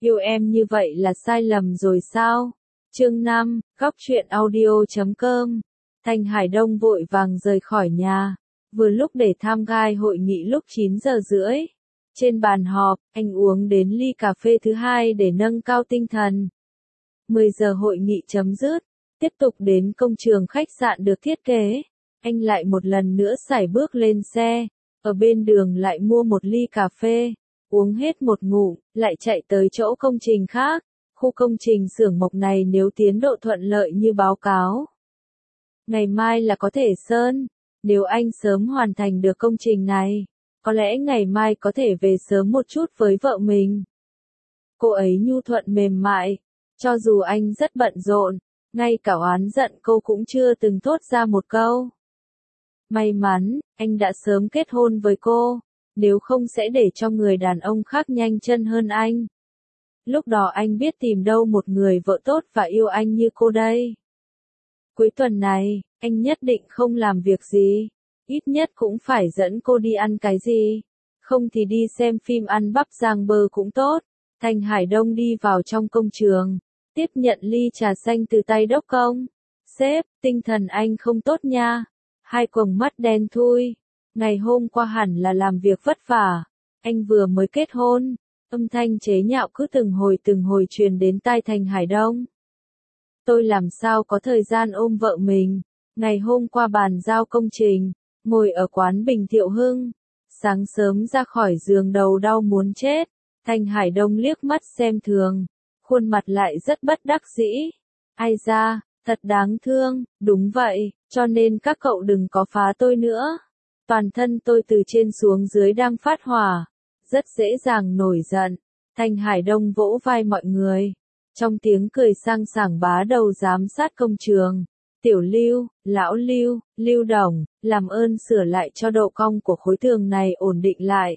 Yêu em như vậy là sai lầm rồi sao? Chương 5, Góc truyện audio.com. Thanh Hải Đông vội vàng rời khỏi nhà, vừa lúc để tham gai hội nghị lúc 9 giờ rưỡi. Trên bàn họp, anh uống đến ly cà phê thứ hai để nâng cao tinh thần. 10 giờ hội nghị chấm dứt, tiếp tục đến công trường khách sạn được thiết kế. Anh lại một lần nữa sải bước lên xe, ở bên đường lại mua một ly cà phê, uống hết một ngụm, lại chạy tới chỗ công trình khác. Khu công trình xưởng mộc này nếu tiến độ thuận lợi như báo cáo, ngày mai là có thể sơn. Nếu anh sớm hoàn thành được công trình này, có lẽ ngày mai có thể về sớm một chút với vợ mình. Cô ấy nhu thuận mềm mại, cho dù anh rất bận rộn, ngay cả oán giận cô cũng chưa từng thốt ra một câu. May mắn, anh đã sớm kết hôn với cô, nếu không sẽ để cho người đàn ông khác nhanh chân hơn anh. Lúc đó anh biết tìm đâu một người vợ tốt và yêu anh như cô đây. Cuối tuần này, anh nhất định không làm việc gì, ít nhất cũng phải dẫn cô đi ăn cái gì, không thì đi xem phim ăn bắp rang bơ cũng tốt. Thanh Hải Đông đi vào trong công trường, tiếp nhận ly trà xanh từ tay đốc công. Sếp, tinh thần anh không tốt nha. Hai quầng mắt đen thui. Ngày hôm qua hẳn là làm việc vất vả. Anh vừa mới kết hôn. Âm thanh chế nhạo cứ từng hồi truyền đến tai Thanh Hải Đông. Tôi làm sao có thời gian ôm vợ mình. Ngày hôm qua bàn giao công trình, ngồi ở quán Bình Thiệu Hưng. Sáng sớm ra khỏi giường đầu đau muốn chết. Thanh Hải Đông liếc mắt xem thường, khuôn mặt lại rất bất đắc dĩ. Ai da, thật đáng thương, đúng vậy, cho nên các cậu đừng có phá tôi nữa. Toàn thân tôi từ trên xuống dưới đang phát hỏa, rất dễ dàng nổi giận. Thanh Hải Đông vỗ vai mọi người, trong tiếng cười sang sảng bá đầu giám sát công trường. Tiểu Lưu, Lão Lưu, Lưu Đồng, làm ơn sửa lại cho độ cong của khối tường này ổn định lại.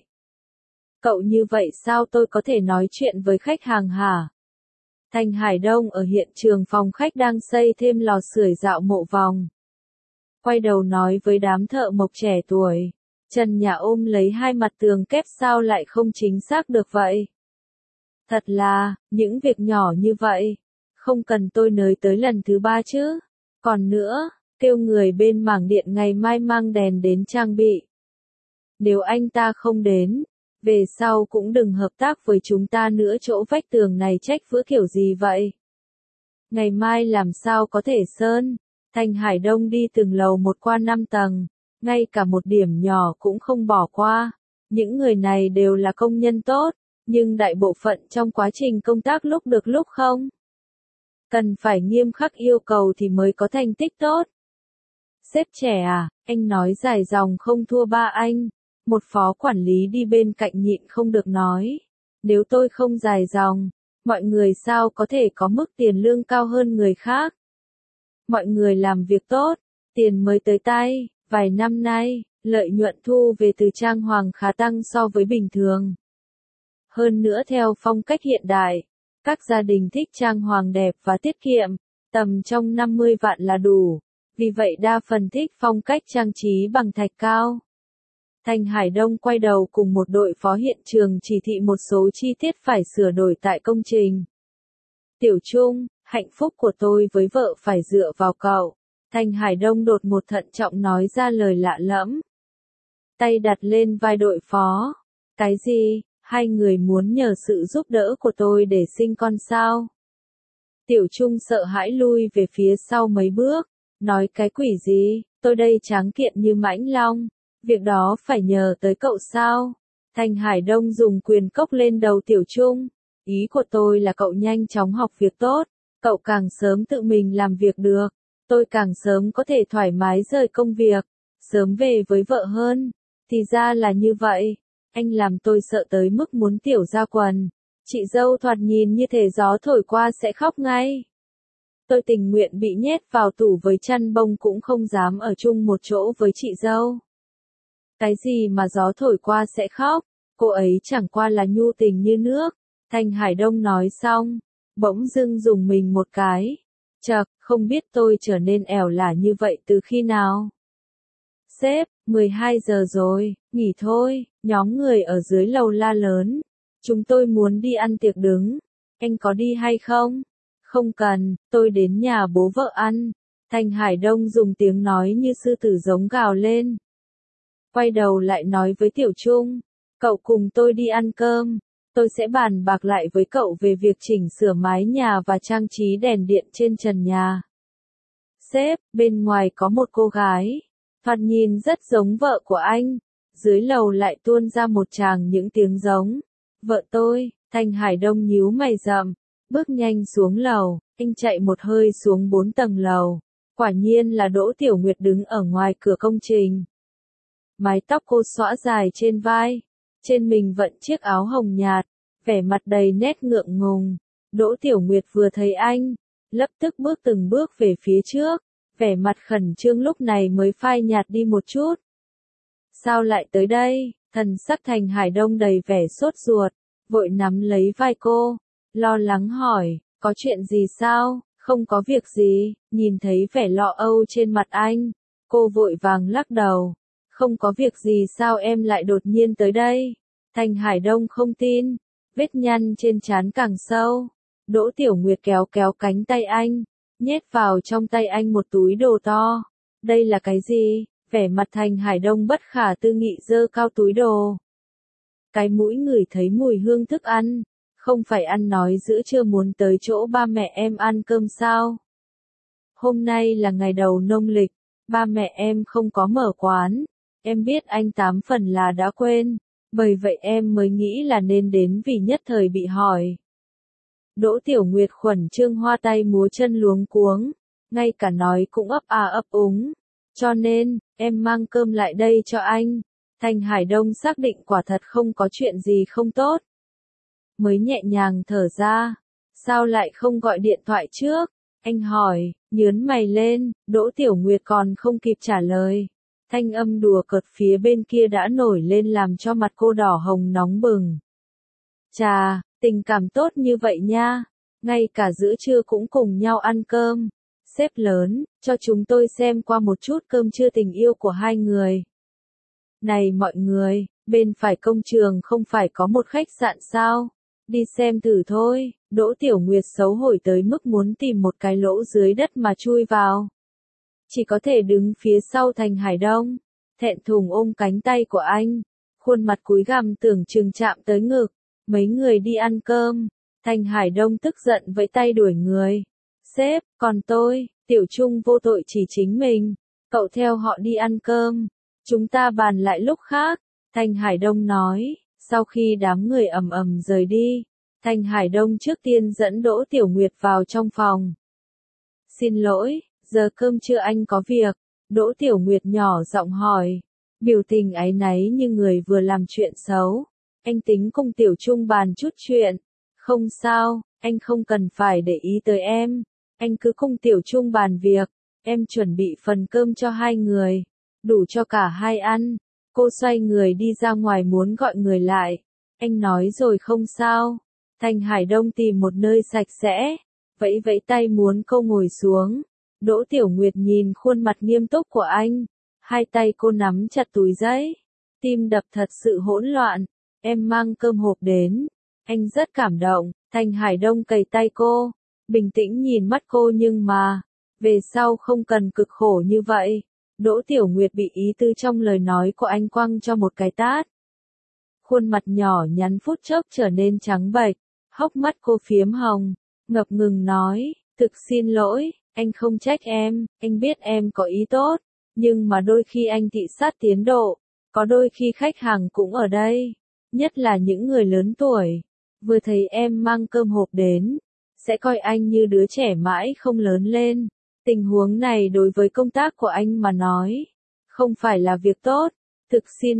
Cậu như vậy sao tôi có thể nói chuyện với khách hàng hả? Thanh Hải Đông ở hiện trường phòng khách đang xây thêm lò sưởi dạo mộ vòng. Quay đầu nói với đám thợ mộc trẻ tuổi. Trần nhà ôm lấy hai mặt tường kép sao lại không chính xác được vậy? Thật là, những việc nhỏ như vậy, không cần tôi nới tới lần thứ 3 chứ. Còn nữa, kêu người bên mảng điện ngày mai mang đèn đến trang bị. Nếu anh ta không đến, về sau cũng đừng hợp tác với chúng ta nữa. Chỗ vách tường này trách vữa kiểu gì vậy? Ngày mai làm sao có thể sơn? Thanh Hải Đông đi từng lầu một qua 5 tầng, ngay cả một điểm nhỏ cũng không bỏ qua. Những người này đều là công nhân tốt, nhưng đại bộ phận trong quá trình công tác lúc được lúc không. Cần phải nghiêm khắc yêu cầu thì mới có thành tích tốt. Sếp trẻ à, anh nói dài dòng không thua ba anh. Một phó quản lý đi bên cạnh nhịn không được nói. Nếu tôi không dài dòng, mọi người sao có thể có mức tiền lương cao hơn người khác? Mọi người làm việc tốt, tiền mới tới tay. Vài năm nay, lợi nhuận thu về từ trang hoàng khá tăng so với bình thường. Hơn nữa theo phong cách hiện đại, các gia đình thích trang hoàng đẹp và tiết kiệm, tầm trong 50 vạn là đủ. Vì vậy đa phần thích phong cách trang trí bằng thạch cao. Thanh Hải Đông quay đầu cùng một đội phó hiện trường chỉ thị một số chi tiết phải sửa đổi tại công trình. Tiểu Trung, hạnh phúc của tôi với vợ phải dựa vào cậu. Thanh Hải Đông đột ngột thận trọng nói ra lời lạ lẫm. Tay đặt lên vai đội phó. Cái gì, hai người muốn nhờ sự giúp đỡ của tôi để sinh con sao? Tiểu Trung sợ hãi lui về phía sau mấy bước. Nói cái quỷ gì, tôi đây tráng kiện như mãnh long. Việc đó phải nhờ tới cậu sao? Thanh Hải Đông dùng quyền cốc lên đầu Tiểu Trung. Ý của tôi là cậu nhanh chóng học việc tốt. Cậu càng sớm tự mình làm việc được, tôi càng sớm có thể thoải mái rời công việc, sớm về với vợ hơn. Thì ra là như vậy. Anh làm tôi sợ tới mức muốn tiểu ra quần. Chị dâu thoạt nhìn như thể gió thổi qua sẽ khóc ngay. Tôi tình nguyện bị nhét vào tủ với chăn bông cũng không dám ở chung một chỗ với chị dâu. Cái gì mà gió thổi qua sẽ khóc, cô ấy chẳng qua là nhu tình như nước. Thanh Hải Đông nói xong, bỗng dưng dùng mình một cái. Chậc, không biết tôi trở nên ẻo lả như vậy từ khi nào? Sếp, 12 giờ rồi, nghỉ thôi. Nhóm người ở dưới lầu la lớn. Chúng tôi muốn đi ăn tiệc đứng. anh có đi hay không? Không cần, tôi đến nhà bố vợ ăn. Thanh Hải Đông dùng tiếng nói như sư tử giống gào lên. Quay đầu lại nói với Tiểu Trung, cậu cùng tôi đi ăn cơm, tôi sẽ bàn bạc lại với cậu về việc chỉnh sửa mái nhà và trang trí đèn điện trên trần nhà. Sếp, bên ngoài có một cô gái, thoạt nhìn rất giống vợ của anh. Dưới lầu lại tuôn ra một tràng những tiếng giống. Vợ tôi. Thanh Hải Đông nhíu mày rậm, bước nhanh xuống lầu, anh chạy một hơi xuống 4 tầng lầu. Quả nhiên là Đỗ Tiểu Nguyệt đứng ở ngoài cửa công trình. Mái tóc cô xõa dài trên vai, trên mình vận chiếc áo hồng nhạt, vẻ mặt đầy nét ngượng ngùng. Đỗ Tiểu Nguyệt vừa thấy anh, lập tức bước từng bước về phía trước, vẻ mặt khẩn trương lúc này mới phai nhạt đi một chút. Sao lại tới đây? Thần sắc Thanh Hải Đông đầy vẻ sốt ruột, vội nắm lấy vai cô, lo lắng hỏi, có chuyện gì sao? Không có việc gì, nhìn thấy vẻ lo âu trên mặt anh, cô vội vàng lắc đầu. Không có việc gì sao em lại đột nhiên tới đây? Thanh Hải Đông không tin, vết nhăn trên trán càng sâu. Đỗ Tiểu Nguyệt kéo kéo cánh tay anh, nhét vào trong tay anh một túi đồ to. Đây là cái gì? Vẻ mặt Thanh Hải Đông bất khả tư nghị giơ cao túi đồ. Cái mũi ngửi thấy mùi hương thức ăn, không phải ăn nói giữa trưa muốn tới chỗ ba mẹ em ăn cơm sao? Hôm nay là ngày đầu nông lịch, ba mẹ em không có mở quán, em biết anh 8 phần là đã quên, bởi vậy em mới nghĩ là nên đến vì nhất thời bị hỏi. Đỗ Tiểu Nguyệt khẩn trương hoa tay múa chân luống cuống, ngay cả nói cũng ấp à ấp úng, cho nên, em mang cơm lại đây cho anh. Thanh Hải Đông xác định quả thật không có chuyện gì không tốt. Mới nhẹ nhàng thở ra, sao lại không gọi điện thoại trước? Anh hỏi, nhớn mày lên, Đỗ Tiểu Nguyệt còn không kịp trả lời. Thanh âm đùa cợt phía bên kia đã nổi lên làm cho mặt cô đỏ hồng nóng bừng. Chà, tình cảm tốt như vậy nha, ngay cả giữa trưa cũng cùng nhau ăn cơm. Sếp lớn, cho chúng tôi xem qua một chút cơm trưa tình yêu của hai người. Này mọi người, bên phải công trường không phải có một khách sạn sao? Đi xem thử thôi. Đỗ Tiểu Nguyệt xấu hổ tới mức muốn tìm một cái lỗ dưới đất mà chui vào. Chỉ có thể đứng phía sau Thanh Hải Đông, thẹn thùng ôm cánh tay của anh, khuôn mặt cúi gằm tưởng chừng chạm tới ngực. Mấy người đi ăn cơm, Thanh Hải Đông tức giận vẫy tay đuổi người. Sếp, còn tôi, Tiểu Trung vô tội chỉ chính mình, cậu theo họ đi ăn cơm, chúng ta bàn lại lúc khác. Thanh Hải Đông nói, sau khi đám người ầm ầm rời đi, Thanh Hải Đông trước tiên dẫn Đỗ Tiểu Nguyệt vào trong phòng. Xin lỗi, giờ cơm trưa anh có việc. Đỗ Tiểu Nguyệt nhỏ giọng hỏi, biểu tình áy náy như người vừa làm chuyện xấu. Anh tính cùng Tiểu Trung bàn chút chuyện. Không sao, anh không cần phải để ý tới em. Anh cứ cùng Tiểu Trung bàn việc. Em chuẩn bị phần cơm cho hai người, đủ cho cả hai ăn. Cô xoay người đi ra ngoài muốn gọi người lại. Anh nói rồi không sao. Thanh Hải Đông tìm một nơi sạch sẽ, vẫy vẫy tay muốn cô ngồi xuống. Đỗ Tiểu Nguyệt nhìn khuôn mặt nghiêm túc của anh, hai tay cô nắm chặt túi giấy, tim đập thật sự hỗn loạn. Em mang cơm hộp đến. Anh rất cảm động. Thanh Hải Đông cầy tay cô, bình tĩnh nhìn mắt cô nhưng mà, về sau không cần cực khổ như vậy. Đỗ Tiểu Nguyệt bị ý tư trong lời nói của anh quăng cho một cái tát. Khuôn mặt nhỏ nhắn phút chốc trở nên trắng bệch, hốc mắt cô phiếm hồng, ngập ngừng nói, thực xin lỗi, anh không trách em, anh biết em có ý tốt, nhưng mà đôi khi anh thị sát tiến độ, có đôi khi khách hàng cũng ở đây, nhất là những người lớn tuổi, vừa thấy em mang cơm hộp đến, sẽ coi anh như đứa trẻ mãi không lớn lên. Tình huống này đối với công tác của anh mà nói, không phải là việc tốt. Thực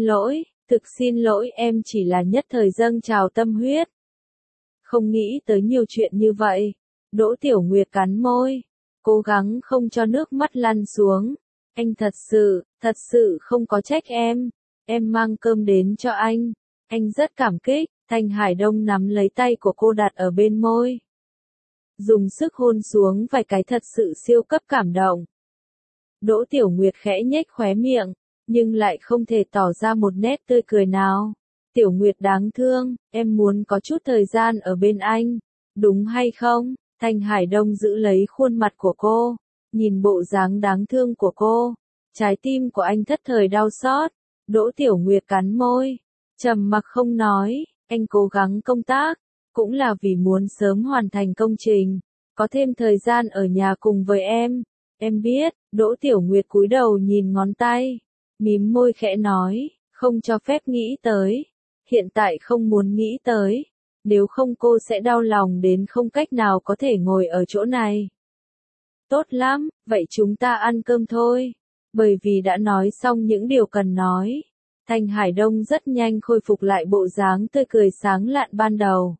xin lỗi em chỉ là nhất thời dâng trào tâm huyết. Không nghĩ tới nhiều chuyện như vậy. Đỗ Tiểu Nguyệt cắn môi, cố gắng không cho nước mắt lăn xuống. Anh thật sự không có trách em mang cơm đến cho anh rất cảm kích. Thanh Hải Đông nắm lấy tay của cô đặt ở bên môi, dùng sức hôn xuống vài cái thật sự siêu cấp cảm động. Đỗ Tiểu Nguyệt khẽ nhếch khóe miệng, nhưng lại không thể tỏ ra một nét tươi cười nào. Tiểu Nguyệt đáng thương, em muốn có chút thời gian ở bên anh. đúng hay không? Thanh Hải Đông giữ lấy khuôn mặt của cô, nhìn bộ dáng đáng thương của cô. Trái tim của anh thất thời đau xót. Đỗ Tiểu Nguyệt cắn môi, trầm mặc không nói. Anh cố gắng công tác, cũng là vì muốn sớm hoàn thành công trình, có thêm thời gian ở nhà cùng với em. Em biết. Đỗ Tiểu Nguyệt cúi đầu nhìn ngón tay, mím môi khẽ nói, không cho phép nghĩ tới. Hiện tại không muốn nghĩ tới. Nếu không cô sẽ đau lòng đến không cách nào có thể ngồi ở chỗ này. Tốt lắm, vậy chúng ta ăn cơm thôi. Bởi vì đã nói xong những điều cần nói, Thanh Hải Đông rất nhanh khôi phục lại bộ dáng tươi cười sáng lạn ban đầu.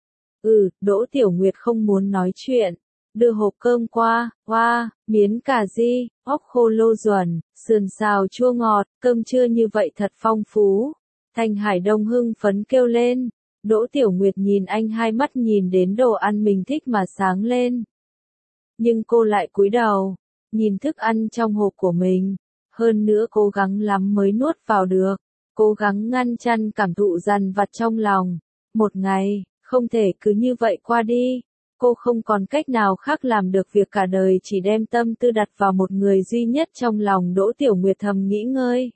Đỗ Tiểu Nguyệt không muốn nói chuyện. Đưa hộp cơm qua, miến cà ri, ốc khô lô duẩn, sườn xào chua ngọt, cơm trưa như vậy thật phong phú. Thanh Hải Đông hưng phấn kêu lên. Đỗ Tiểu Nguyệt nhìn anh, hai mắt nhìn đến đồ ăn mình thích mà sáng lên. Nhưng cô lại cúi đầu, nhìn thức ăn trong hộp của mình. Hơn nữa cố gắng lắm mới nuốt vào được. Cố gắng ngăn chặn cảm thụ dằn vặt trong lòng. Một ngày, không thể cứ như vậy qua đi. Cô không còn cách nào khác làm được việc cả đời chỉ đem tâm tư đặt vào một người duy nhất trong lòng. Đỗ Tiểu Nguyệt thầm nghĩ ngơi.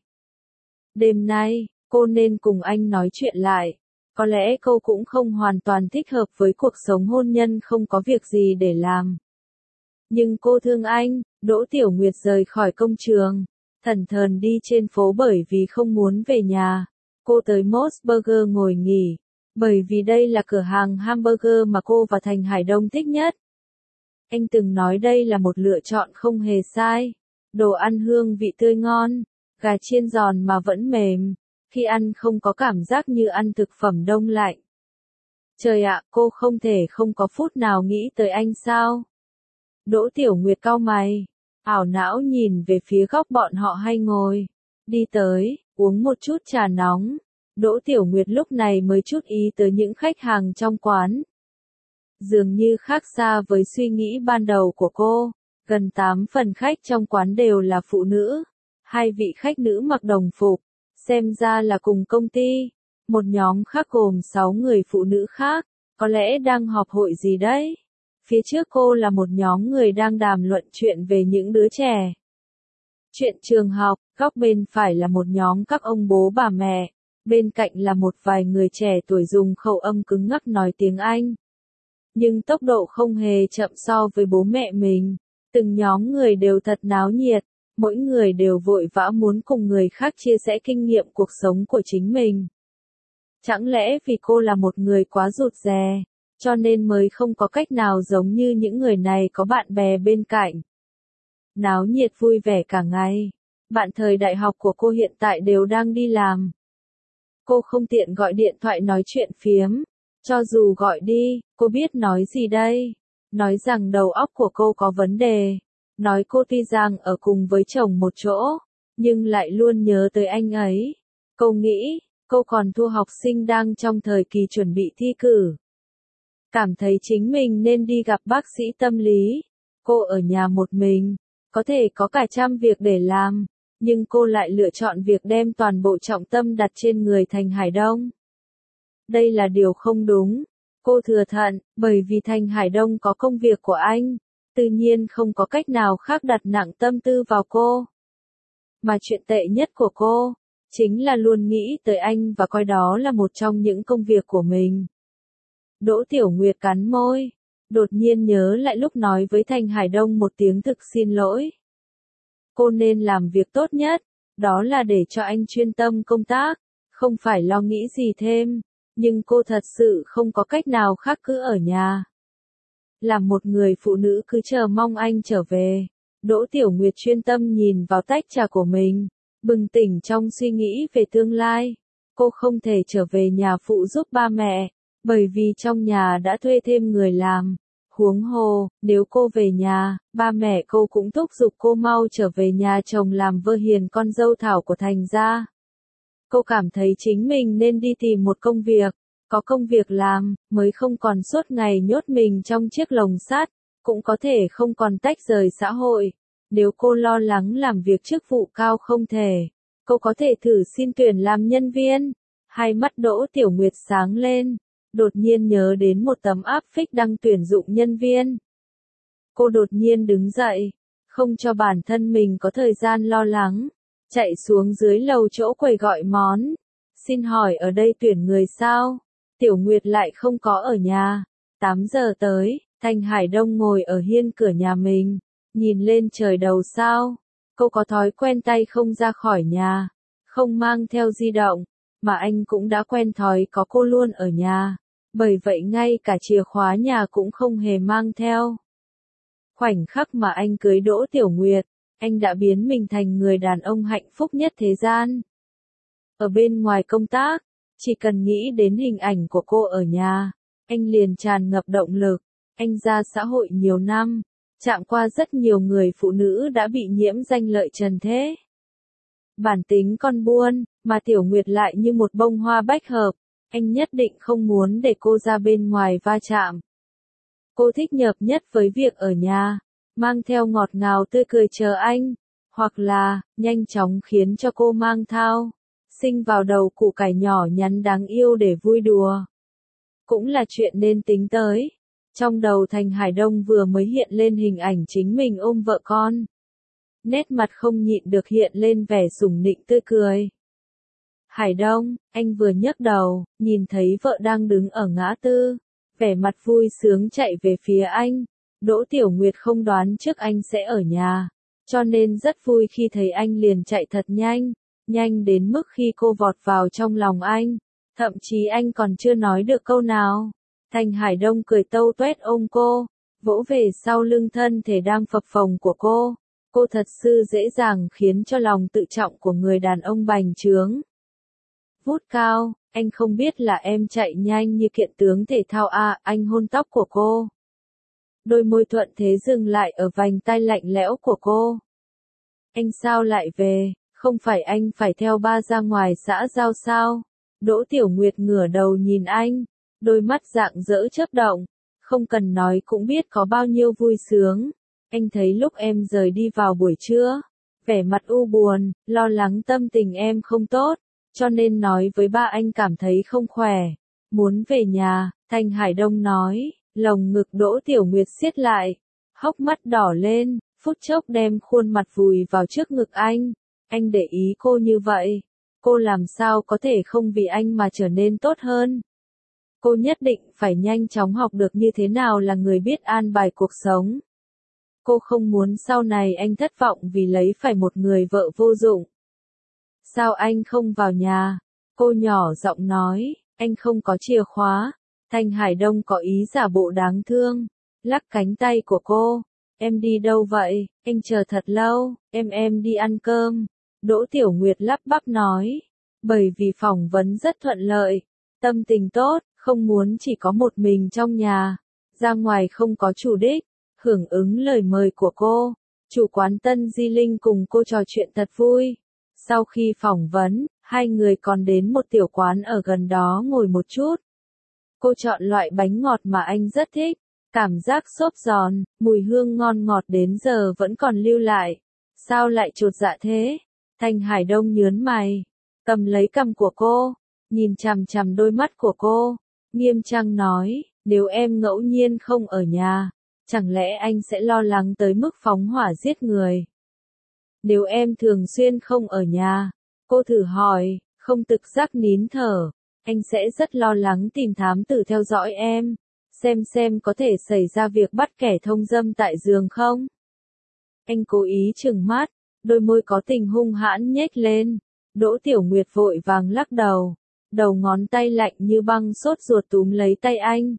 Đêm nay, cô nên cùng anh nói chuyện lại. Có lẽ cô cũng không hoàn toàn thích hợp với cuộc sống hôn nhân không có việc gì để làm. Nhưng cô thương anh. Đỗ Tiểu Nguyệt rời khỏi công trường, thẫn thờ đi trên phố bởi vì không muốn về nhà. Cô tới Moss Burger ngồi nghỉ, bởi vì đây là cửa hàng hamburger mà cô và Thanh Hải Đông thích nhất. Anh từng nói đây là một lựa chọn không hề sai. Đồ ăn hương vị tươi ngon, gà chiên giòn mà vẫn mềm. Khi ăn không có cảm giác như ăn thực phẩm đông lạnh. Trời ạ, cô không thể không có phút nào nghĩ tới anh sao? Đỗ Tiểu Nguyệt cau mày, ảo não nhìn về phía góc bọn họ hay ngồi. Đi tới, uống một chút trà nóng. Đỗ Tiểu Nguyệt lúc này mới chút ý tới những khách hàng trong quán. Dường như khác xa với suy nghĩ ban đầu của cô. Gần 8 phần khách trong quán đều là phụ nữ. 2 vị khách nữ mặc đồng phục. Xem ra là cùng công ty. Một nhóm khác gồm 6 người phụ nữ khác, có lẽ đang họp hội gì đấy. Phía trước cô là một nhóm người đang đàm luận chuyện về những đứa trẻ. Chuyện trường học, góc bên phải là một nhóm các ông bố bà mẹ, bên cạnh là một vài người trẻ tuổi dùng khẩu âm cứng ngắc nói tiếng Anh. Nhưng tốc độ không hề chậm so với bố mẹ mình. Từng nhóm người đều thật náo nhiệt. Mỗi người đều vội vã muốn cùng người khác chia sẻ kinh nghiệm cuộc sống của chính mình. Chẳng lẽ vì cô là một người quá rụt rè, cho nên mới không có cách nào giống như những người này có bạn bè bên cạnh. Náo nhiệt vui vẻ cả ngày. Bạn thời đại học của cô hiện tại đều đang đi làm. Cô không tiện gọi điện thoại nói chuyện phiếm. Cho dù gọi đi, cô biết nói gì đây? Nói rằng đầu óc của cô có vấn đề. Nói cô tuy rằng ở cùng với chồng một chỗ, nhưng lại luôn nhớ tới anh ấy. Cô nghĩ, cô còn thua học sinh đang trong thời kỳ chuẩn bị thi cử. Cảm thấy chính mình nên đi gặp bác sĩ tâm lý. Cô ở nhà một mình, có thể có cả trăm việc để làm, nhưng cô lại lựa chọn việc đem toàn bộ trọng tâm đặt trên người Thanh Hải Đông. Đây là điều không đúng. Cô thừa thận, bởi vì Thanh Hải Đông có công việc của anh. Tự nhiên không có cách nào khác đặt nặng tâm tư vào cô. Mà chuyện tệ nhất của cô, chính là luôn nghĩ tới anh và coi đó là một trong những công việc của mình. Đỗ Tiểu Nguyệt cắn môi, đột nhiên nhớ lại lúc nói với Thanh Hải Đông một tiếng thực xin lỗi. Cô nên làm việc tốt nhất, đó là để cho anh chuyên tâm công tác, không phải lo nghĩ gì thêm. Nhưng cô thật sự không có cách nào khác cứ ở nhà. Làm một người phụ nữ cứ chờ mong anh trở về. Đỗ Tiểu Nguyệt chuyên tâm nhìn vào tách trà của mình, bừng tỉnh trong suy nghĩ về tương lai. Cô không thể trở về nhà phụ giúp ba mẹ, bởi vì trong nhà đã thuê thêm người làm. Huống hồ, nếu cô về nhà, ba mẹ cô cũng thúc giục cô mau trở về nhà chồng làm vơ hiền con dâu thảo của Thành gia. Cô cảm thấy chính mình nên đi tìm một công việc, có công việc làm, mới không còn suốt ngày nhốt mình trong chiếc lồng sắt, cũng có thể không còn tách rời xã hội. Nếu cô lo lắng làm việc chức vụ cao không thể, cô có thể thử xin tuyển làm nhân viên. Hai mắt Đỗ Tiểu Nguyệt sáng lên, đột nhiên nhớ đến một tấm áp phích đang tuyển dụng nhân viên. Cô đột nhiên đứng dậy, không cho bản thân mình có thời gian lo lắng, chạy xuống dưới lầu chỗ quầy gọi món. Xin hỏi ở đây tuyển người sao? Tiểu Nguyệt lại không có ở nhà. 8 giờ tới, Thanh Hải Đông ngồi ở hiên cửa nhà mình, nhìn lên trời đầu sao. Cô có thói quen tay không ra khỏi nhà, không mang theo di động, mà anh cũng đã quen thói có cô luôn ở nhà. Bởi vậy ngay cả chìa khóa nhà cũng không hề mang theo. Khoảnh khắc mà anh cưới Đỗ Tiểu Nguyệt, anh đã biến mình thành người đàn ông hạnh phúc nhất thế gian. Ở bên ngoài công tác, chỉ cần nghĩ đến hình ảnh của cô ở nhà, anh liền tràn ngập động lực. Anh ra xã hội nhiều năm, chạm qua rất nhiều người phụ nữ đã bị nhiễm danh lợi trần thế. Bản tính con buôn, mà Tiểu Nguyệt lại như một bông hoa bách hợp, anh nhất định không muốn để cô ra bên ngoài va chạm. Cô thích nhập nhất với việc ở nhà, mang theo ngọt ngào tươi cười chờ anh, hoặc là, nhanh chóng khiến cho cô mang thao, sinh vào đầu củ cải nhỏ nhắn đáng yêu để vui đùa. Cũng là chuyện nên tính tới. Trong đầu Thành Hải Đông vừa mới hiện lên hình ảnh chính mình ôm vợ con. Nét mặt không nhịn được hiện lên vẻ sủng nịnh tươi cười. Hải Đông, anh vừa nhấc đầu, nhìn thấy vợ đang đứng ở ngã tư, vẻ mặt vui sướng chạy về phía anh. Đỗ Tiểu Nguyệt không đoán trước anh sẽ ở nhà, cho nên rất vui khi thấy anh liền chạy thật nhanh, nhanh đến mức khi cô vọt vào trong lòng anh, thậm chí anh còn chưa nói được câu nào. Thành Hải Đông cười tâu tuét ôm cô, vỗ về sau lưng thân thể đang phập phồng của cô. Cô thật sự dễ dàng khiến cho lòng tự trọng của người đàn ông bành trướng. Vút cao, anh không biết là em chạy nhanh như kiện tướng thể thao à, anh hôn tóc của cô. Đôi môi thuận thế dừng lại ở vành tai lạnh lẽo của cô. Anh sao lại về, không phải anh phải theo ba ra ngoài xã giao sao? Đỗ Tiểu Nguyệt ngửa đầu nhìn anh, đôi mắt rạng rỡ chớp động, không cần nói cũng biết có bao nhiêu vui sướng. Anh thấy lúc em rời đi vào buổi trưa, vẻ mặt u buồn, lo lắng tâm tình em không tốt, cho nên nói với ba anh cảm thấy không khỏe, muốn về nhà. Thanh Hải Đông nói, lồng ngực Đỗ Tiểu Nguyệt siết lại, hốc mắt đỏ lên, phút chốc đem khuôn mặt vùi vào trước ngực anh. Anh để ý cô như vậy, cô làm sao có thể không vì anh mà trở nên tốt hơn. Cô nhất định phải nhanh chóng học được như thế nào là người biết an bài cuộc sống. Cô không muốn sau này anh thất vọng vì lấy phải một người vợ vô dụng. Sao anh không vào nhà? Cô nhỏ giọng nói, anh không có chìa khóa. Thanh Hải Đông có ý giả bộ đáng thương, lắc cánh tay của cô. Em đi đâu vậy? Anh chờ thật lâu, em đi ăn cơm. Đỗ Tiểu Nguyệt lắp bắp nói, bởi vì phỏng vấn rất thuận lợi, tâm tình tốt, không muốn chỉ có một mình trong nhà, ra ngoài không có chủ đích. Hưởng ứng lời mời của cô, chủ quán Tân Di Linh cùng cô trò chuyện thật vui. Sau khi phỏng vấn, hai người còn đến một tiểu quán ở gần đó ngồi một chút. Cô chọn loại bánh ngọt mà anh rất thích, cảm giác xốp giòn, mùi hương ngon ngọt đến giờ vẫn còn lưu lại. Sao lại chột dạ thế? Thanh Hải Đông nhớn mày, cầm lấy cằm của cô, nhìn chằm chằm đôi mắt của cô, nghiêm trang nói, nếu em ngẫu nhiên không ở nhà, chẳng lẽ anh sẽ lo lắng tới mức phóng hỏa giết người? Nếu em thường xuyên không ở nhà, cô thử hỏi, không tự giác nín thở, anh sẽ rất lo lắng tìm thám tử theo dõi em, xem có thể xảy ra việc bắt kẻ thông dâm tại giường không? Anh cố ý trừng mắt, đôi môi có tình hung hãn nhếch lên. Đỗ Tiểu Nguyệt vội vàng lắc đầu, đầu ngón tay lạnh như băng sốt ruột túm lấy tay anh.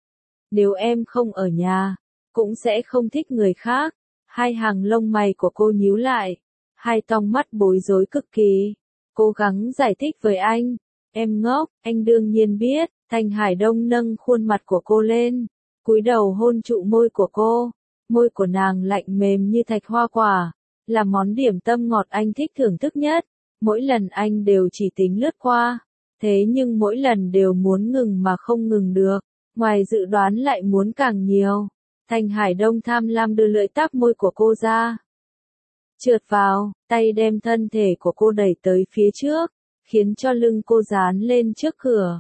Nếu em không ở nhà, cũng sẽ không thích người khác. Hai hàng lông mày của cô nhíu lại, hai tròng mắt bối rối cực kỳ, cố gắng giải thích với anh. Em ngốc, anh đương nhiên biết. Thanh Hải Đông nâng khuôn mặt của cô lên, cúi đầu hôn trụ môi của cô. Môi của nàng lạnh mềm như thạch hoa quả, là món điểm tâm ngọt anh thích thưởng thức nhất. Mỗi lần anh đều chỉ tính lướt qua, thế nhưng mỗi lần đều muốn ngừng mà không ngừng được, ngoài dự đoán lại muốn càng nhiều. Thanh Hải Đông tham lam đưa lưỡi táp môi của cô ra, trượt vào, tay đem thân thể của cô đẩy tới phía trước, khiến cho lưng cô dán lên trước cửa.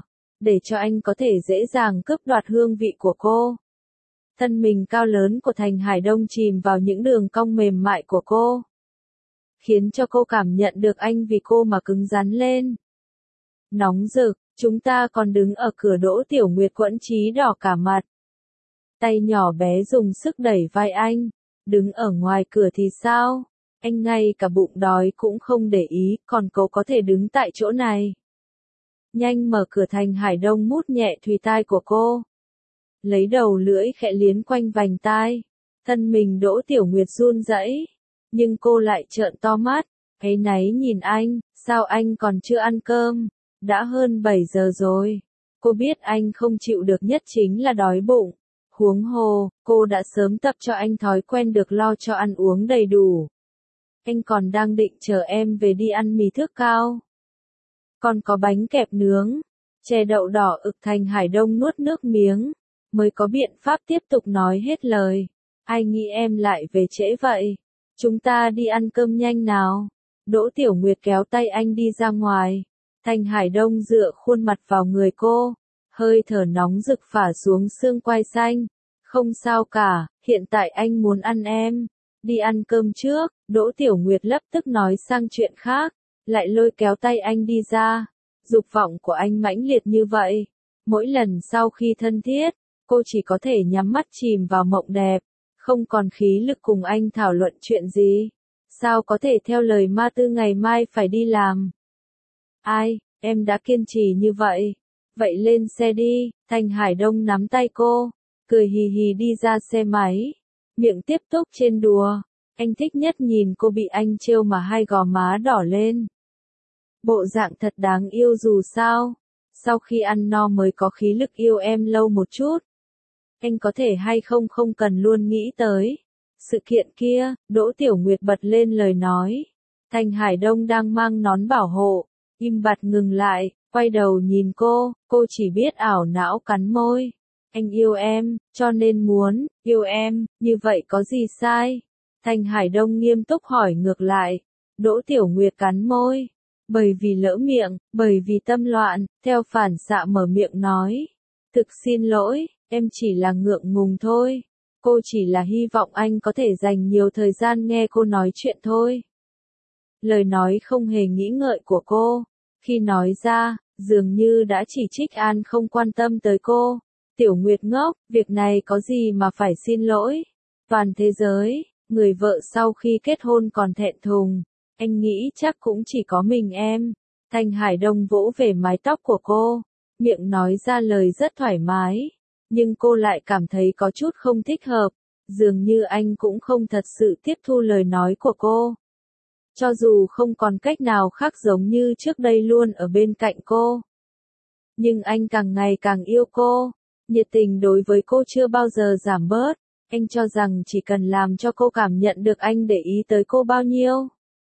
để cho anh có thể dễ dàng cướp đoạt hương vị của cô. Thân mình cao lớn của Thành Hải Đông chìm vào những đường cong mềm mại của cô, khiến cho cô cảm nhận được anh vì cô mà cứng rắn lên. Nóng rực, chúng ta còn đứng ở cửa, Đỗ Tiểu Nguyệt quẫn trí đỏ cả mặt. Tay nhỏ bé dùng sức đẩy vai anh, đứng ở ngoài cửa thì sao? Anh ngay cả bụng đói cũng không để ý, còn cô có thể đứng tại chỗ này. Nhanh mở cửa. Thành Hải Đông mút nhẹ thùy tai của cô, lấy đầu lưỡi khẽ liếm quanh vành tai. Thân mình Đỗ Tiểu Nguyệt run rẩy, nhưng cô lại trợn to mắt, áy náy nhìn anh, sao anh còn chưa ăn cơm? Đã hơn 7 giờ rồi. Cô biết anh không chịu được nhất chính là đói bụng. Huống hồ, cô đã sớm tập cho anh thói quen được lo cho ăn uống đầy đủ. Anh còn đang định chờ em về đi ăn mì thước cao. Còn có bánh kẹp nướng, chè đậu đỏ ực. Thành Hải Đông nuốt nước miếng, mới có biện pháp tiếp tục nói hết lời. Ai nghĩ em lại về trễ vậy? Chúng ta đi ăn cơm nhanh nào. Đỗ Tiểu Nguyệt kéo tay anh đi ra ngoài. Thành Hải Đông dựa khuôn mặt vào người cô, hơi thở nóng rực phả xuống xương quai xanh. Không sao cả, hiện tại anh muốn ăn em. Đi ăn cơm trước. Đỗ Tiểu Nguyệt lập tức nói sang chuyện khác, lại lôi kéo tay anh đi ra. Dục vọng của anh mãnh liệt như vậy. Mỗi lần sau khi thân thiết, cô chỉ có thể nhắm mắt chìm vào mộng đẹp, không còn khí lực cùng anh thảo luận chuyện gì. Sao có thể theo lời ma tư ngày mai phải đi làm? Ai, em đã kiên trì như vậy. Vậy lên xe đi. Thành Hải Đông nắm tay cô, cười hì hì đi ra xe máy, miệng tiếp tục trên đùa. Anh thích nhất nhìn cô bị anh trêu mà hai gò má đỏ lên. Bộ dạng thật đáng yêu dù sao. Sau khi ăn no mới có khí lực yêu em lâu một chút. Anh có thể hay không không cần luôn nghĩ tới sự kiện kia. Đỗ Tiểu Nguyệt bật lên lời nói. Thành Hải Đông đang mang nón bảo hộ, im bặt ngừng lại, quay đầu nhìn cô chỉ biết ảo não cắn môi. Anh yêu em, cho nên muốn yêu em, như vậy có gì sai? Thành Hải Đông nghiêm túc hỏi ngược lại. Đỗ Tiểu Nguyệt cắn môi, bởi vì lỡ miệng, bởi vì tâm loạn, theo phản xạ mở miệng nói. Thực xin lỗi, em chỉ là ngượng ngùng thôi. Cô chỉ là hy vọng anh có thể dành nhiều thời gian nghe cô nói chuyện thôi. Lời nói không hề nghĩ ngợi của cô, khi nói ra, dường như đã chỉ trích An không quan tâm tới cô. Tiểu Nguyệt ngốc, việc này có gì mà phải xin lỗi? Toàn thế giới, người vợ sau khi kết hôn còn thẹn thùng. Anh nghĩ chắc cũng chỉ có mình em. Thành Hải Đông vỗ về mái tóc của cô, miệng nói ra lời rất thoải mái. Nhưng cô lại cảm thấy có chút không thích hợp. Dường như anh cũng không thật sự tiếp thu lời nói của cô. Cho dù không còn cách nào khác giống như trước đây luôn ở bên cạnh cô. Nhưng anh càng ngày càng yêu cô. Nhiệt tình đối với cô chưa bao giờ giảm bớt. Anh cho rằng chỉ cần làm cho cô cảm nhận được anh để ý tới cô bao nhiêu,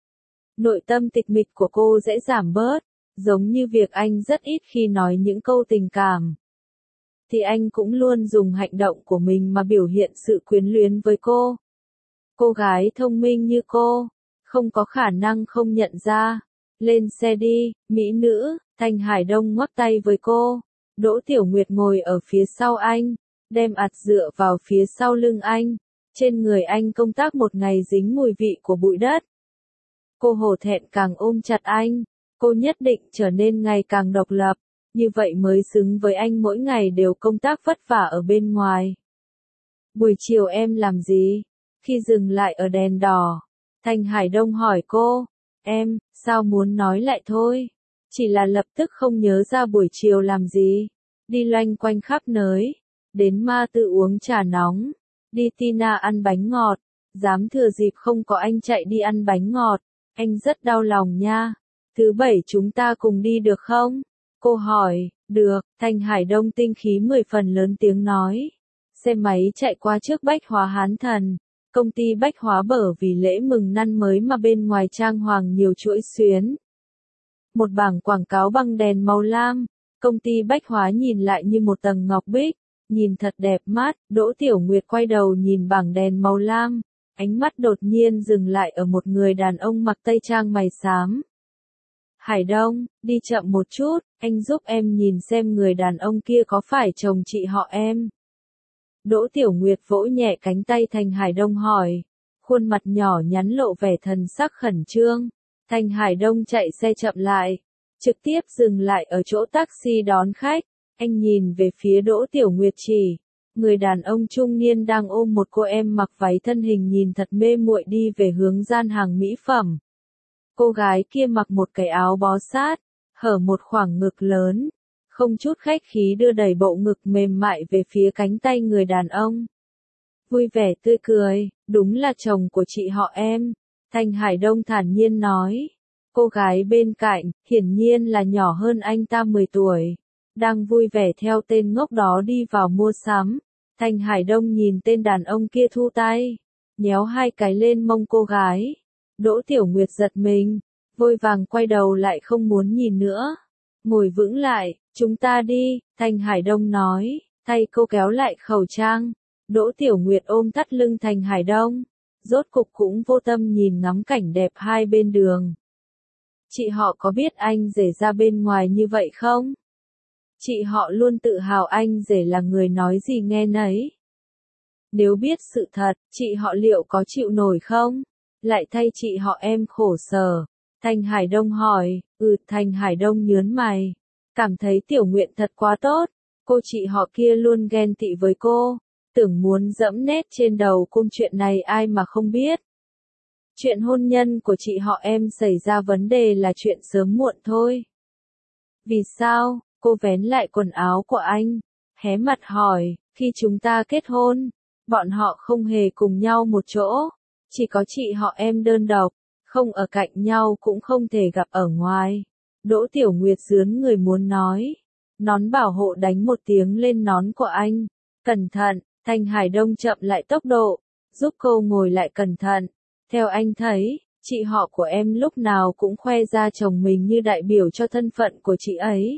nội tâm tịch mịch của cô sẽ giảm bớt. Giống như việc anh rất ít khi nói những câu tình cảm, thì anh cũng luôn dùng hành động của mình mà biểu hiện sự quyến luyến với cô. Cô gái thông minh như cô, không có khả năng không nhận ra. Lên xe đi, mỹ nữ. Thành Hải Đông ngoắc tay với cô. Đỗ Tiểu Nguyệt ngồi ở phía sau anh, đem ạt dựa vào phía sau lưng anh. Trên người anh công tác một ngày dính mùi vị của bụi đất. Cô hổ thẹn càng ôm chặt anh. Cô nhất định trở nên ngày càng độc lập, như vậy mới xứng với anh mỗi ngày đều công tác vất vả ở bên ngoài. Buổi chiều em làm gì? Khi dừng lại ở đèn đỏ, Thành Hải Đông hỏi cô. Em, sao muốn nói lại thôi. Chỉ là lập tức không nhớ ra buổi chiều làm gì. Đi loanh quanh khắp nơi. Đến Ma Tư uống trà nóng. Đi Tina ăn bánh ngọt. Dám thừa dịp không có anh chạy đi ăn bánh ngọt. Anh rất đau lòng nha. Thứ bảy chúng ta cùng đi được không? Cô hỏi. Được. Thành Hải Đông tinh khí 10 phần lớn tiếng nói. Xe máy chạy qua trước Bách Hóa Hán Thần. Công ty Bách Hóa bởi vì lễ mừng năm mới mà bên ngoài trang hoàng nhiều chuỗi xuyến. Một bảng quảng cáo bằng đèn màu lam. Công ty Bách Hóa nhìn lại như một tầng ngọc bích. Nhìn thật đẹp mắt. Đỗ Tiểu Nguyệt quay đầu nhìn bảng đèn màu lam. Ánh mắt đột nhiên dừng lại ở một người đàn ông mặc tây trang mày xám. Hải Đông, đi chậm một chút, anh giúp em nhìn xem người đàn ông kia có phải chồng chị họ em. Đỗ Tiểu Nguyệt vỗ nhẹ cánh tay Thành Hải Đông hỏi, khuôn mặt nhỏ nhắn lộ vẻ thần sắc khẩn trương. Thành Hải Đông chạy xe chậm lại, trực tiếp dừng lại ở chỗ taxi đón khách. Anh nhìn về phía Đỗ Tiểu Nguyệt chỉ, người đàn ông trung niên đang ôm một cô em mặc váy thân hình nhìn thật mê muội đi về hướng gian hàng mỹ phẩm. Cô gái kia mặc một cái áo bó sát, hở một khoảng ngực lớn, không chút khách khí đưa đẩy bộ ngực mềm mại về phía cánh tay người đàn ông. Vui vẻ tươi cười, đúng là chồng của chị họ em, Thành Hải Đông thản nhiên nói. Cô gái bên cạnh, hiển nhiên là nhỏ hơn anh ta 10 tuổi, đang vui vẻ theo tên ngốc đó đi vào mua sắm. Thành Hải Đông nhìn tên đàn ông kia thu tay, nhéo hai cái lên mông cô gái. Đỗ Tiểu Nguyệt giật mình, vội vàng quay đầu lại không muốn nhìn nữa. Ngồi vững lại, chúng ta đi, Thành Hải Đông nói, thay cô kéo lại khẩu trang. Đỗ Tiểu Nguyệt ôm thắt lưng Thành Hải Đông, rốt cục cũng vô tâm nhìn ngắm cảnh đẹp hai bên đường. Chị họ có biết anh rể ra bên ngoài như vậy không? Chị họ luôn tự hào anh rể là người nói gì nghe nấy. Nếu biết sự thật, chị họ liệu có chịu nổi không? Lại thay chị họ em khổ sở. Thành Hải Đông hỏi, Thành Hải Đông nhớn mày. Cảm thấy Tiểu Nguyệt thật quá tốt. Cô chị họ kia luôn ghen tị với cô. Tưởng muốn dẫm nét trên đầu cung chuyện này ai mà không biết. Chuyện hôn nhân của chị họ em xảy ra vấn đề là chuyện sớm muộn thôi. Vì sao? Cô vén lại quần áo của anh, hé mặt hỏi, khi chúng ta kết hôn, bọn họ không hề cùng nhau một chỗ, chỉ có chị họ em đơn độc, không ở cạnh nhau cũng không thể gặp ở ngoài. Đỗ Tiểu Nguyệt rướn người muốn nói, nón bảo hộ đánh một tiếng lên nón của anh, cẩn thận, Thành Hải Đông chậm lại tốc độ, giúp cô ngồi lại cẩn thận. Theo anh thấy, chị họ của em lúc nào cũng khoe ra chồng mình như đại biểu cho thân phận của chị ấy.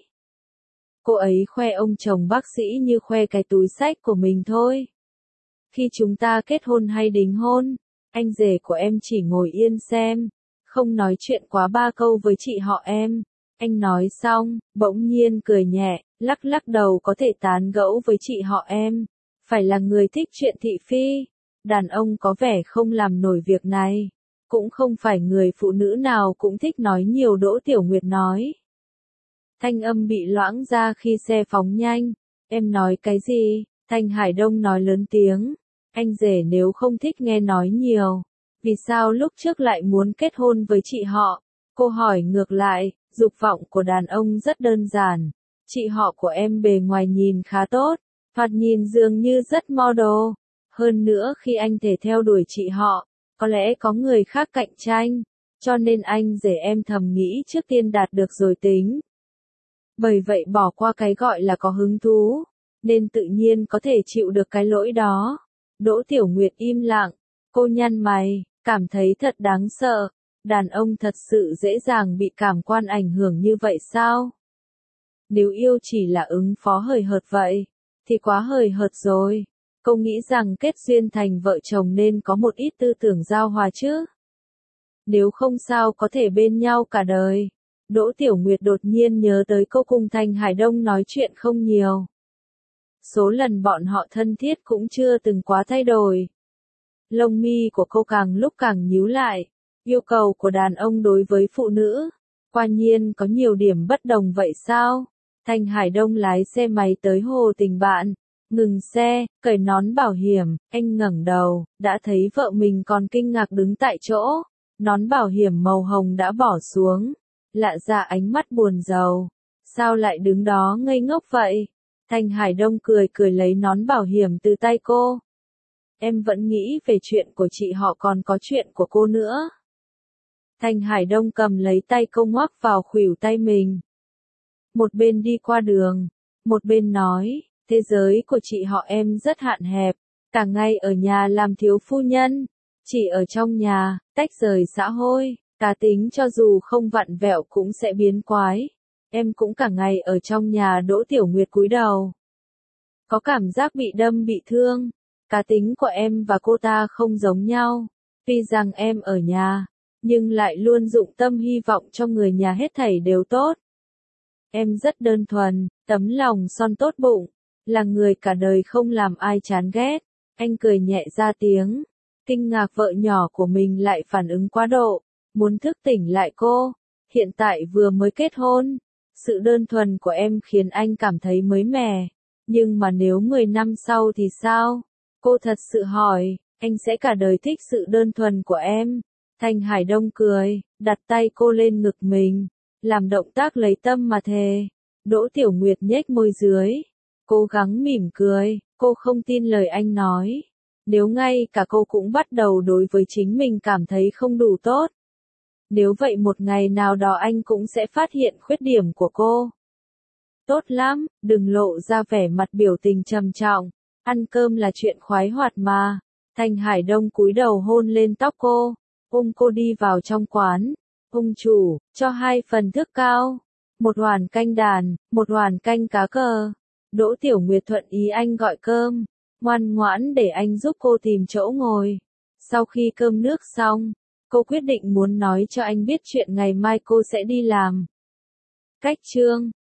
Cô ấy khoe ông chồng bác sĩ như khoe cái túi xách của mình thôi. Khi chúng ta kết hôn hay đính hôn, anh rể của em chỉ ngồi yên xem, không nói chuyện quá ba câu với chị họ em. Anh nói xong, bỗng nhiên cười nhẹ, lắc lắc đầu có thể tán gẫu với chị họ em. Phải là người thích chuyện thị phi. Đàn ông có vẻ không làm nổi việc này. Cũng không phải người phụ nữ nào cũng thích nói nhiều, Đỗ Tiểu Nguyệt nói. Thanh âm bị loãng ra khi xe phóng nhanh. Em nói cái gì? Thành Hải Đông nói lớn tiếng. Anh rể nếu không thích nghe nói nhiều, vì sao lúc trước lại muốn kết hôn với chị họ? Cô hỏi ngược lại, dục vọng của đàn ông rất đơn giản. Chị họ của em bề ngoài nhìn khá tốt, thoạt nhìn dường như rất model. Hơn nữa khi anh thể theo đuổi chị họ, có lẽ có người khác cạnh tranh, cho nên anh rể em thầm nghĩ trước tiên đạt được rồi tính. Bởi vậy bỏ qua cái gọi là có hứng thú, nên tự nhiên có thể chịu được cái lỗi đó. Đỗ Tiểu Nguyệt im lặng, cô nhăn mày, cảm thấy thật đáng sợ. Đàn ông thật sự dễ dàng bị cảm quan ảnh hưởng như vậy sao? Nếu yêu chỉ là ứng phó hời hợt vậy, thì quá hời hợt rồi. Cô nghĩ rằng kết duyên thành vợ chồng nên có một ít tư tưởng giao hòa chứ. Nếu không sao có thể bên nhau cả đời. Đỗ Tiểu Nguyệt đột nhiên nhớ tới cô cùng Thành Hải Đông nói chuyện không nhiều. Số lần bọn họ thân thiết cũng chưa từng quá thay đổi. Lông mi của cô càng lúc càng nhíu lại. Yêu cầu của đàn ông đối với phụ nữ, quả nhiên có nhiều điểm bất đồng vậy sao? Thành Hải Đông lái xe máy tới Hồ Tình Bạn, ngừng xe, cởi nón bảo hiểm, anh ngẩng đầu, đã thấy vợ mình còn kinh ngạc đứng tại chỗ. Nón bảo hiểm màu hồng đã bỏ xuống, lạ ra ánh mắt buồn rầu. Sao lại đứng đó ngây ngốc vậy? Thành Hải Đông cười cười lấy nón bảo hiểm từ tay cô. Em vẫn nghĩ về chuyện của chị họ còn có chuyện của cô nữa. Thành Hải Đông cầm lấy tay cô ngoắc vào khuỷu tay mình. Một bên đi qua đường, một bên nói, thế giới của chị họ em rất hạn hẹp, cả ngày ở nhà làm thiếu phu nhân, chỉ ở trong nhà, tách rời xã hội, cá tính cho dù không vặn vẹo cũng sẽ biến quái. Em cũng cả ngày ở trong nhà. Đỗ Tiểu Nguyệt cúi đầu. Có cảm giác bị đâm bị thương. Cá tính của em và cô ta không giống nhau. Tuy rằng em ở nhà, nhưng lại luôn dụng tâm hy vọng cho người nhà hết thảy đều tốt. Em rất đơn thuần, tấm lòng son tốt bụng, là người cả đời không làm ai chán ghét. Anh cười nhẹ ra tiếng, kinh ngạc vợ nhỏ của mình lại phản ứng quá độ, muốn thức tỉnh lại cô. Hiện tại vừa mới kết hôn, sự đơn thuần của em khiến anh cảm thấy mới mẻ. Nhưng mà nếu 10 năm sau thì sao? Cô thật sự hỏi, anh sẽ cả đời thích sự đơn thuần của em. Thanh Hải Đông cười, đặt tay cô lên ngực mình, làm động tác lấy tâm mà thề. Đỗ Tiểu Nguyệt nhếch môi dưới, cố gắng mỉm cười, cô không tin lời anh nói. Nếu ngay cả cô cũng bắt đầu đối với chính mình cảm thấy không đủ tốt. Nếu vậy một ngày nào đó anh cũng sẽ phát hiện khuyết điểm của cô. Tốt lắm, đừng lộ ra vẻ mặt biểu tình trầm trọng. Ăn cơm là chuyện khoái hoạt mà. Thanh Hải Đông cúi đầu hôn lên tóc cô, ôm cô đi vào trong quán. Ông chủ, cho 2 phần thức cao, 1 hoàn canh đàn, 1 hoàn canh cá cờ. Đỗ Tiểu Nguyệt thuận ý anh gọi cơm, ngoan ngoãn để anh giúp cô tìm chỗ ngồi. Sau khi cơm nước xong, cô quyết định muốn nói cho anh biết chuyện ngày mai cô sẽ đi làm. Cách chương